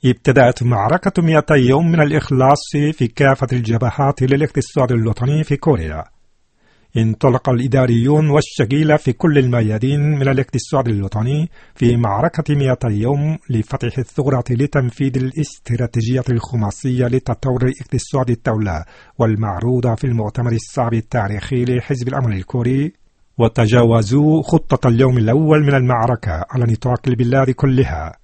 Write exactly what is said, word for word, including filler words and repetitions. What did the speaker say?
ابتدأت معركة مئتي يوم من الإخلاص في كافة الجبهات للاقتصاد الوطني في كوريا. انطلق الإداريون والشغيلة في كل الميادين من الاقتصاد الوطني في معركة مئتي يوم لفتح الثغرة لتنفيذ الاستراتيجية الخماسية لتطور اقتصاد الدولة والمعروضة في المؤتمر الصعب التاريخي لحزب الأمل الكوري، وتجاوزوا خطة اليوم الأول من المعركة على نطاق البلاد كلها.